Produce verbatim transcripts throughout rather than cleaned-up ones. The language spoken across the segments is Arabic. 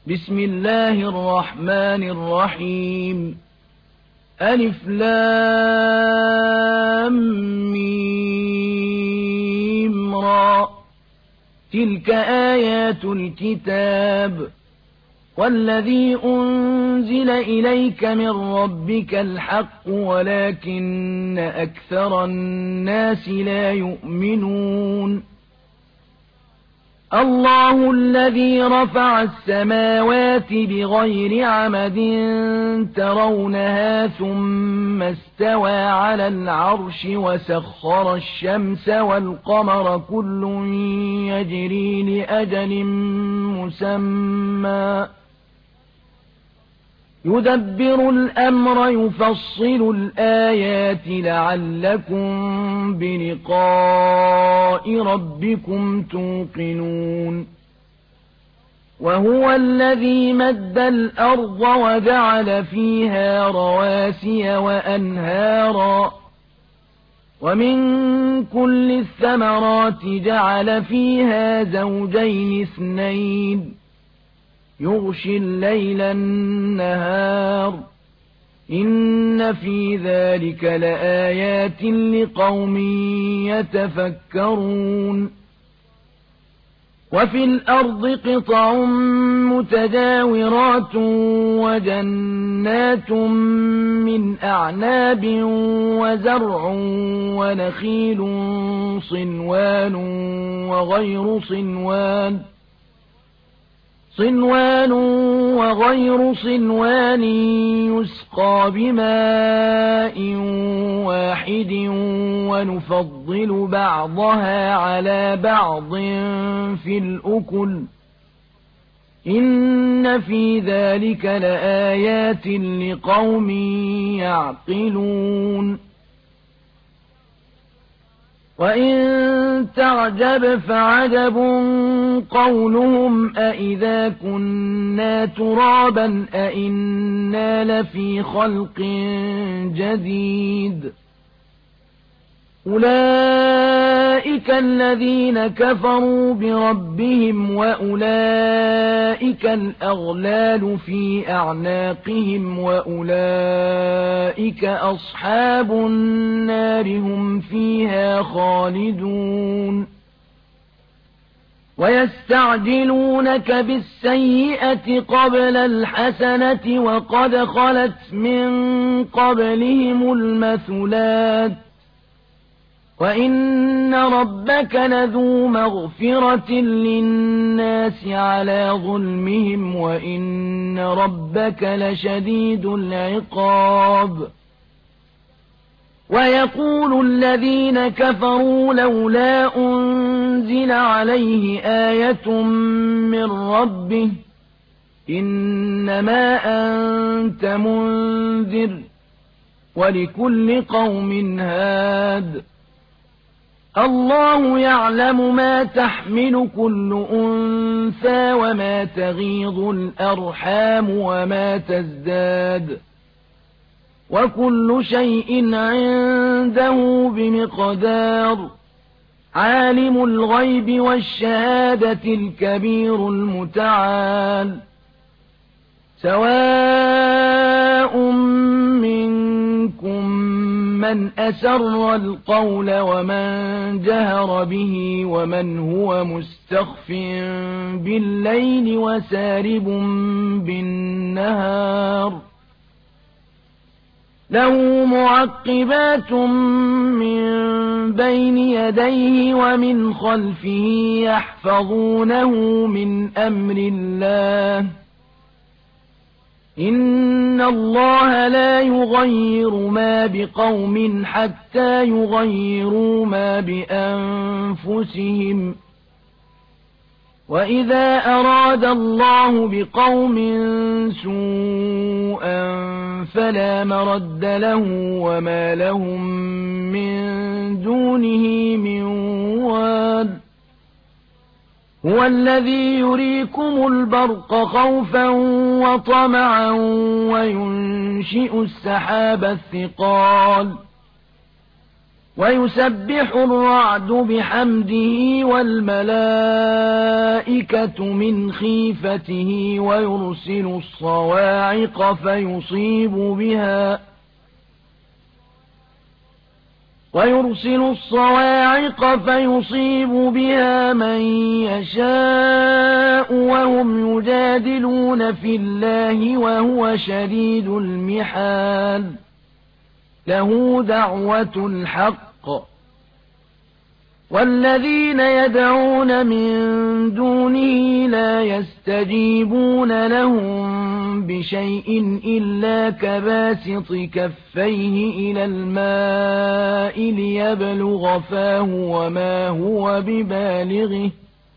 بسم الله الرحمن الرحيم ألف لام ميم را تلك آيات الكتاب والذي أنزل إليك من ربك الحق ولكن أكثر الناس لا يؤمنون الله الذي رفع السماوات بغير عمد ترونها ثم استوى على العرش وسخر الشمس والقمر كل يجري لأجل مسمى يدبر الأمر يفصل الآيات لعلكم بلقاء ربكم توقنون وهو الذي مد الأرض وجعل فيها رواسي وأنهارا ومن كل الثمرات جعل فيها زوجين اثنين يغشي الليل النهار إن في ذلك لآيات لقوم يتفكرون وفي الأرض قطع متجاورات وجنات من أعناب وزرع ونخيل صنوان وغير صنوان صنوان وغير صنوان يسقى بماء واحد ونفضل بعضها على بعض في الأكل إن في ذلك لآيات لقوم يعقلون وإن تعجب فعجب قولهم أإذا كنا ترابا أإنا لفي خلق جديد أولئك الذين كفروا بربهم وأولئك الأغلال في أعناقهم وأولئك أصحاب النار هم فيها خالدون ويستعجلونك بالسيئة قبل الحسنة وقد خلت من قبلهم المثلات وإن ربك لذو مغفرة للناس على ظلمهم وإن ربك لشديد العقاب ويقول الذين كفروا لولا أنزل عليه آية من ربه إنما أنت منذر ولكل قوم هاد الله يعلم ما تحمل كل أنثى وما تغيض الأرحام وما تزداد وكل شيء عنده بمقدار عالم الغيب والشهادة الكبير المتعال سواء منكم من أسر القول ومن جهر به ومن هو مستخف بالليل وسارب بالنهار له معقبات من بين يديه ومن خلفه يحفظونه من أمر الله إن الله لا يغير ما بقوم حتى يغيروا ما بأنفسهم وإذا أراد الله بقوم سوءا فلا مرد له وما لهم من دونه من واد هو الذي يريكم البرق خوفا وطمعا وينشئ السحاب الثقال ويسبح الرعد بحمده والملائكة من خيفته ويرسل الصواعق فيصيب بها ويرسل الصواعق فيصيب بها من يشاء وهم يجادلون في الله وهو شديد المحال له دعوة الحق والذين يدعون من دونه لا يستجيبون لهم بشيء إلا كباسط كفيه إلى الماء ليبلغ فاه وما هو ببالغه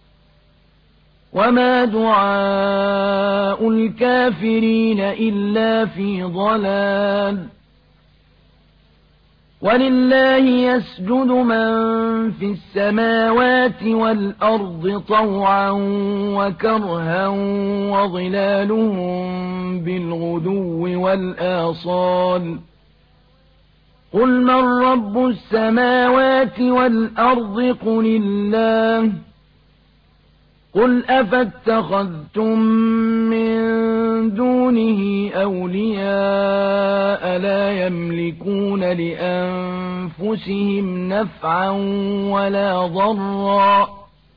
وما دعاء الكافرين إلا في ضلال ولله يسجد من في السماوات والأرض طوعا وكرها وظلالهم بالغدو والآصال قل من رب السماوات والأرض قل الله قل أفاتخذتم من دونه أولياء لا يملكون لأنفسهم نفعا ولا ضرا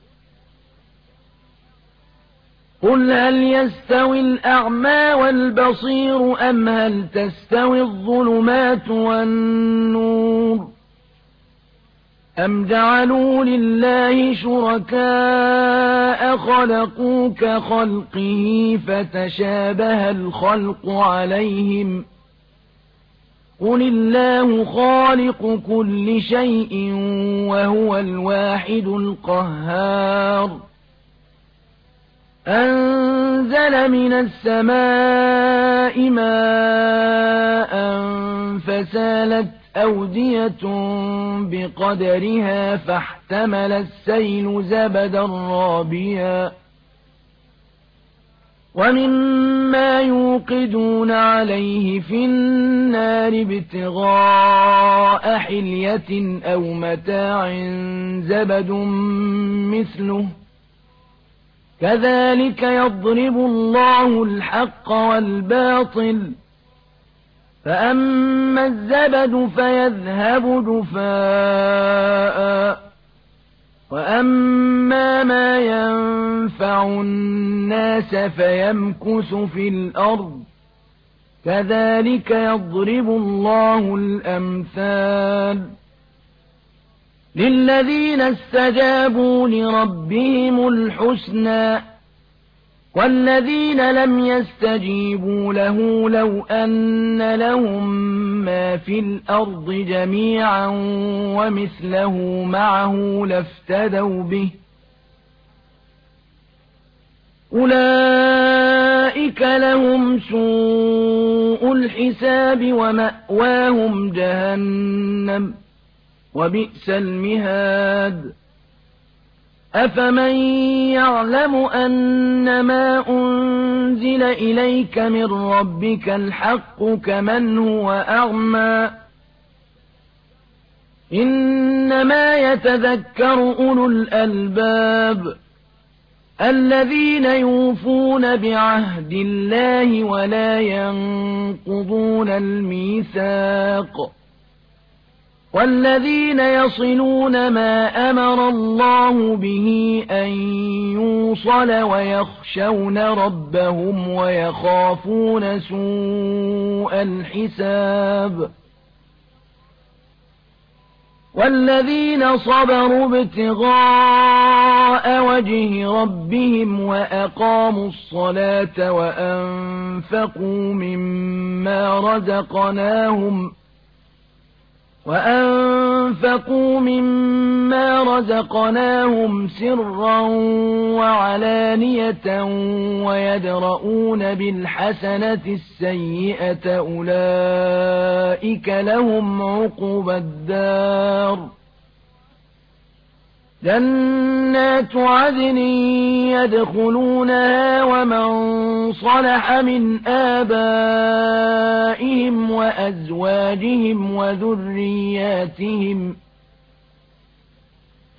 قل هل يستوي الأعمى والبصير أم هل تستوي الظلمات والنور أم جعلوا لله شركاء خلقوا كخلقه فتشابه الخلق عليهم قل الله خالق كل شيء وهو الواحد القهار أنزل من السماء ماء فسالت أودية بقدرها فاحتمل السيل زبدا رابيا ومما يوقدون عليه في النار ابتغاء حلية أو متاع زبد مثله كذلك يضرب الله الحق والباطل فأما الزبد فيذهب جفاء وأما ما ينفع الناس فيمكث في الأرض كذلك يضرب الله الأمثال للذين استجابوا لربهم الحسنى والذين لم يستجيبوا له لو أن لهم ما في الأرض جميعا ومثله معه لافتدوا به أولئك لهم سوء الحساب ومأواهم جهنم وبئس المهاد أفمن يعلم أنما أنزل إليك من ربك الحق كمن هو أعمى إنما يتذكر أولو الألباب الذين يوفون بعهد الله ولا ينقضون الميثاق والذين يصلون ما أمر الله به أن يوصل ويخشون ربهم ويخافون سوء الحساب والذين صبروا ابتغاء وجه ربهم وأقاموا الصلاة وأنفقوا مما رزقناهم وأنفقوا مما رزقناهم سرا وعلانية ويدرؤون بالحسنة السيئة أولئك لهم عقبى الدار جنات عدن يدخلونها ومن صلح من آبائهم وأزواجهم وذرياتهم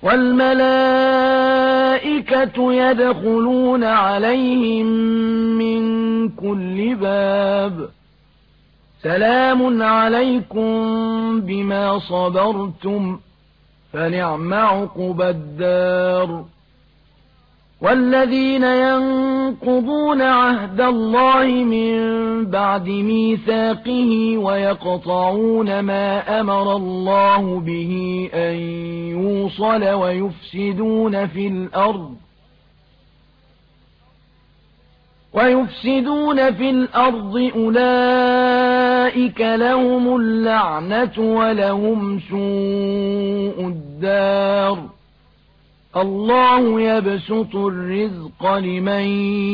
وَالْمَلَائِكَةُ يَدْخُلُونَ عَلَيْهِمْ مِنْ كُلِّ بَابٍ سَلَامٌ عَلَيْكُمْ بِمَا صَبَرْتُمْ فَنِعْمَ عُقْبَى الدَّارِ وَالَّذِينَ يَنقُضُونَ عَهْدَ اللَّهِ مِن بَعْدِ مِيثَاقِهِ وَيَقْطَعُونَ مَا أَمَرَ اللَّهُ بِهِ أَن يُوصَلَ وَيُفْسِدُونَ فِي الْأَرْضِ وَيُفْسِدُونَ فِي الْأَرْضِ أُولَئِكَ لَهُمُ اللَّعْنَةُ وَلَهُمْ سُوءُ الدَّارِ اللَّهُ يَبْسُطُ الرِّزْقَ لِمَن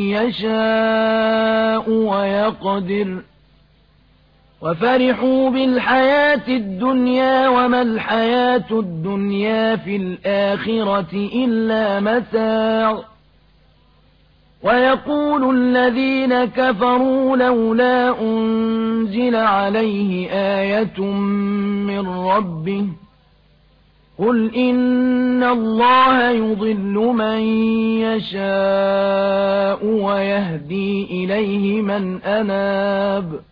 يَشَاءُ وَيَقْدِرُ وَفَرِحُوا بِالْحَيَاةِ الدُّنْيَا وَمَا الْحَيَاةُ الدُّنْيَا فِي الْآخِرَةِ إِلَّا مَتَاعٌ وَيَقُولُ الَّذِينَ كَفَرُوا لَوْلَا أُنْزِلَ عَلَيْهِ آيَةٌ مِّن رَّبِّهِ قُلْ إِنَّ اللَّهَ يُضِلُّ مَن يَشَاءُ وَيَهْدِي إِلَيْهِ مَنْ أَنَابَ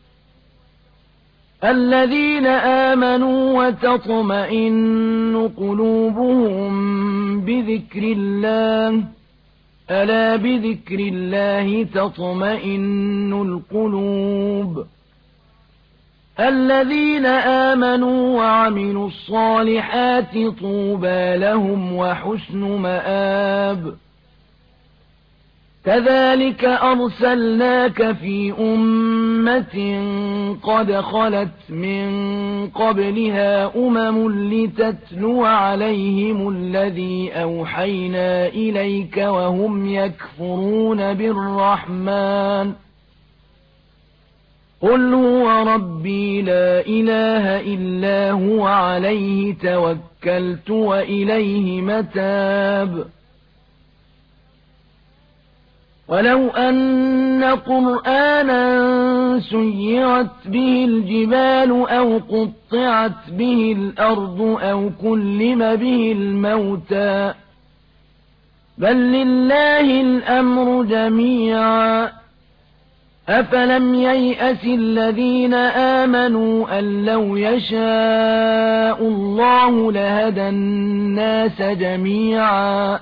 الَّذِينَ آمَنُوا وَتَطْمَئِنُّ قُلُوبُهُم بِذِكْرِ اللَّهِ أَلَا بِذِكْرِ اللَّهِ تَطْمَئِنُّ الْقُلُوبُ الَّذِينَ آمَنُوا وَعَمِلُوا الصَّالِحَاتِ طُوبَى لَهُمْ وَحُسْنُ مَآبٍ كَذَلِكَ أَرْسَلْنَاكَ فِي أُمَّةٍ قَدْ خَلَتْ مِن قَبْلِهَا أُمَمٌ لِّتَتْلُوَ عَلَيْهِمُ الَّذِي أَوْحَيْنَا إِلَيْكَ وَهُمْ يَكْفُرُونَ بِالرَّحْمَٰنِ قُلْ هُوَ رَبِّي لَا إِلَٰهَ إِلَّا هُوَ عَلَيْهِ تَوَكَّلْتُ وَإِلَيْهِ مَتَابِ وَلَوْ أَنَّ قُرْآنًا سُيِّرَتْ بِهِ الْجِبَالُ أَوْ قُطِّعَتْ بِهِ الْأَرْضُ أَوْ كُلِّمَ بِهِ الْمَوْتَىٰ بَل لِّلَّهِ الْأَمْرُ جَمِيعًا أَفَلَمْ يَيْأَسِ الَّذِينَ آمَنُوا أَن لَّوْ يَشَاءُ اللَّهُ لَهَدَى النَّاسَ جَمِيعًا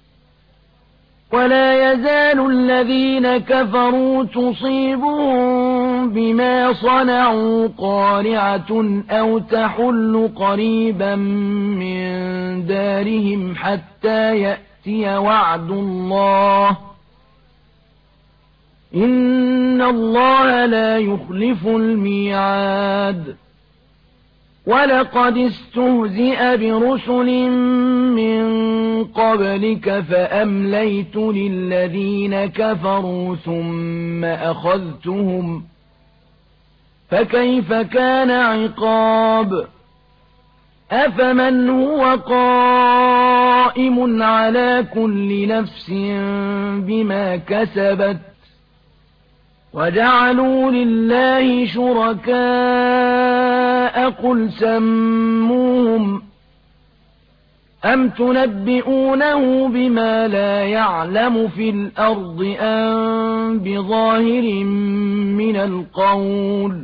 وَلَا يَزَالُ الَّذِينَ كَفَرُوا تُصِيبُهُم بِمَا صَنَعُوا قَارِعَةٌ أَوْ تَحُلُّ قَرِيبًا مِّن دَارِهِمْ حَتَّىٰ يَأْتِيَ وَعْدُ اللَّهِ إِنَّ اللَّهَ لَا يُخْلِفُ الْمِيعَادَ وَلَقَدِ اسْتُهْزِئَ بِرُسُلٍ مِّن قَبْلِكَ فَأَمْلَيْتُ لِلَّذِينَ كَفَرُوا ثُمَّ أَخَذْتُهُمْ فَكَيْفَ كَانَ عِقَابِ أَفَمَنْ هُوَ قَائِمٌ عَلَىٰ كُلِّ نَفْسٍ بِمَا كَسَبَتْ وَجَعَلُوا لِلَّهِ شُرَكَاءَ قُلْ سَمُّوهُمْ أَمْ تُنَبِّئُونَهُ بِمَا لَا يَعْلَمُ فِي الْأَرْضِ أَم بِظَاهِرٍ مِّنَ الْقَوْلِ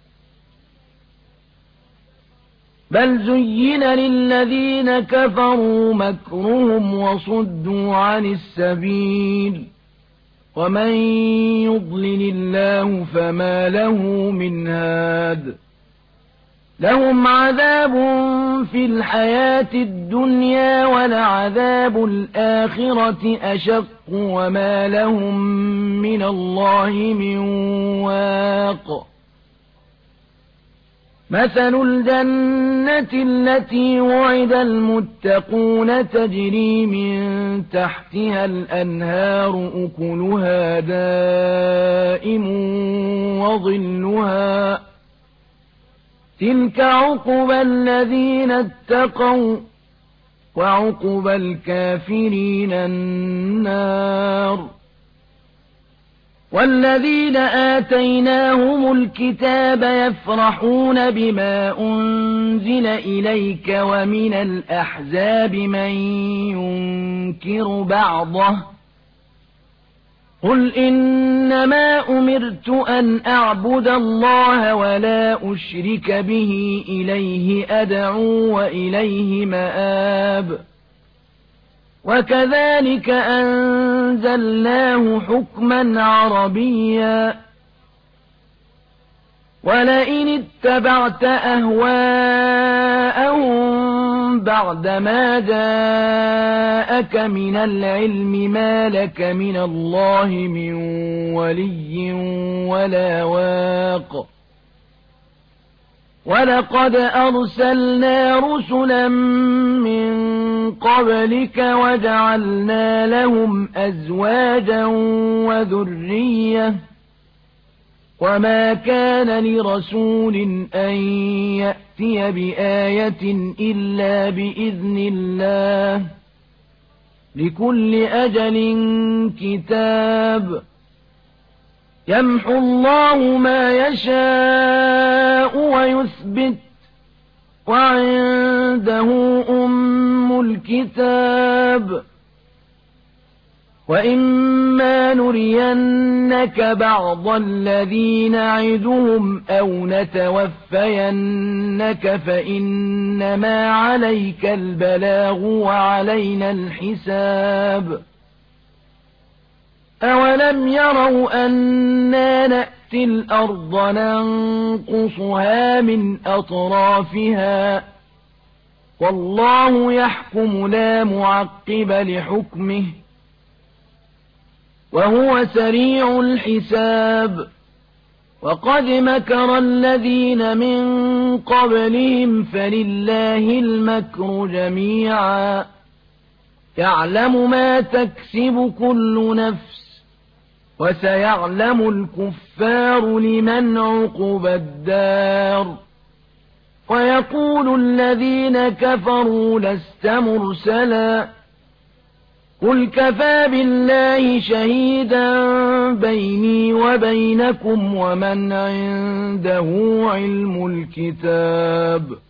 بَلْ زُيِّنَ لِلَّذِينَ كَفَرُوا مَكْرُهُمْ وَصُدُّوا عَنِ السَّبِيلِ وَمَن يُضْلِلِ اللَّهُ فَمَا لَهُ مِنْ هَادٍ لَهُمْ عَذَابٌ فِي الْحَيَاةِ الدُّنْيَا وَلَعَذَابُ الْآخِرَةِ أَشَقُّ وَمَا لَهُم مِّنَ اللَّهِ مِن وَاقٍ مَثَلُ الْجَنَّةِ الَّتِي وُعِدَ الْمُتَّقُونَ تَجْرِي مِن تَحْتِهَا الْأَنْهَارُ أُكُلُهَا دَائِمٌ وَظِلُّهَا تِلْكَ عُقْبَى الَّذِينَ اتَّقَوْا وَعُقْبَى الْكَافِرِينَ النَّارُ والذين آتيناهم الكتاب يفرحون بما أنزل إليك ومن الأحزاب من ينكر بعضه قل إنما أمرت أن أعبد الله ولا أشرك به إليه أدعو وإليه مآب وكذلك أنزلناه حكما عربيا ولئن اتبعت أهواءهم بعدما جاءك من العلم ما لك من الله من ولي ولا واق ولقد أرسلنا رسلا من قبلك وجعلنا لهم أزواجا وذرية وما كان لرسول أن يأتي بآية إلا بإذن الله لكل أجل كتاب يمحو الله ما يشاء ويثبت وعنده أم الكتاب وإما نرينك بعض الذي نعدهم أو نتوفينك فإنما عليك البلاغ وعلينا الحساب أولم يروا أنا نأتي الأرض ننقصها من أطرافها والله يحكم لا معقب لحكمه وهو سريع الحساب وقد مكر الذين من قبلهم فلله المكر جميعا يعلم ما تكسب كل نفس وسيعلم الكفار لمن عقبى الدار ويقول الذين كفروا لست مرسلا قل كفى بالله شهيدا بيني وبينكم ومن عنده علم الكتاب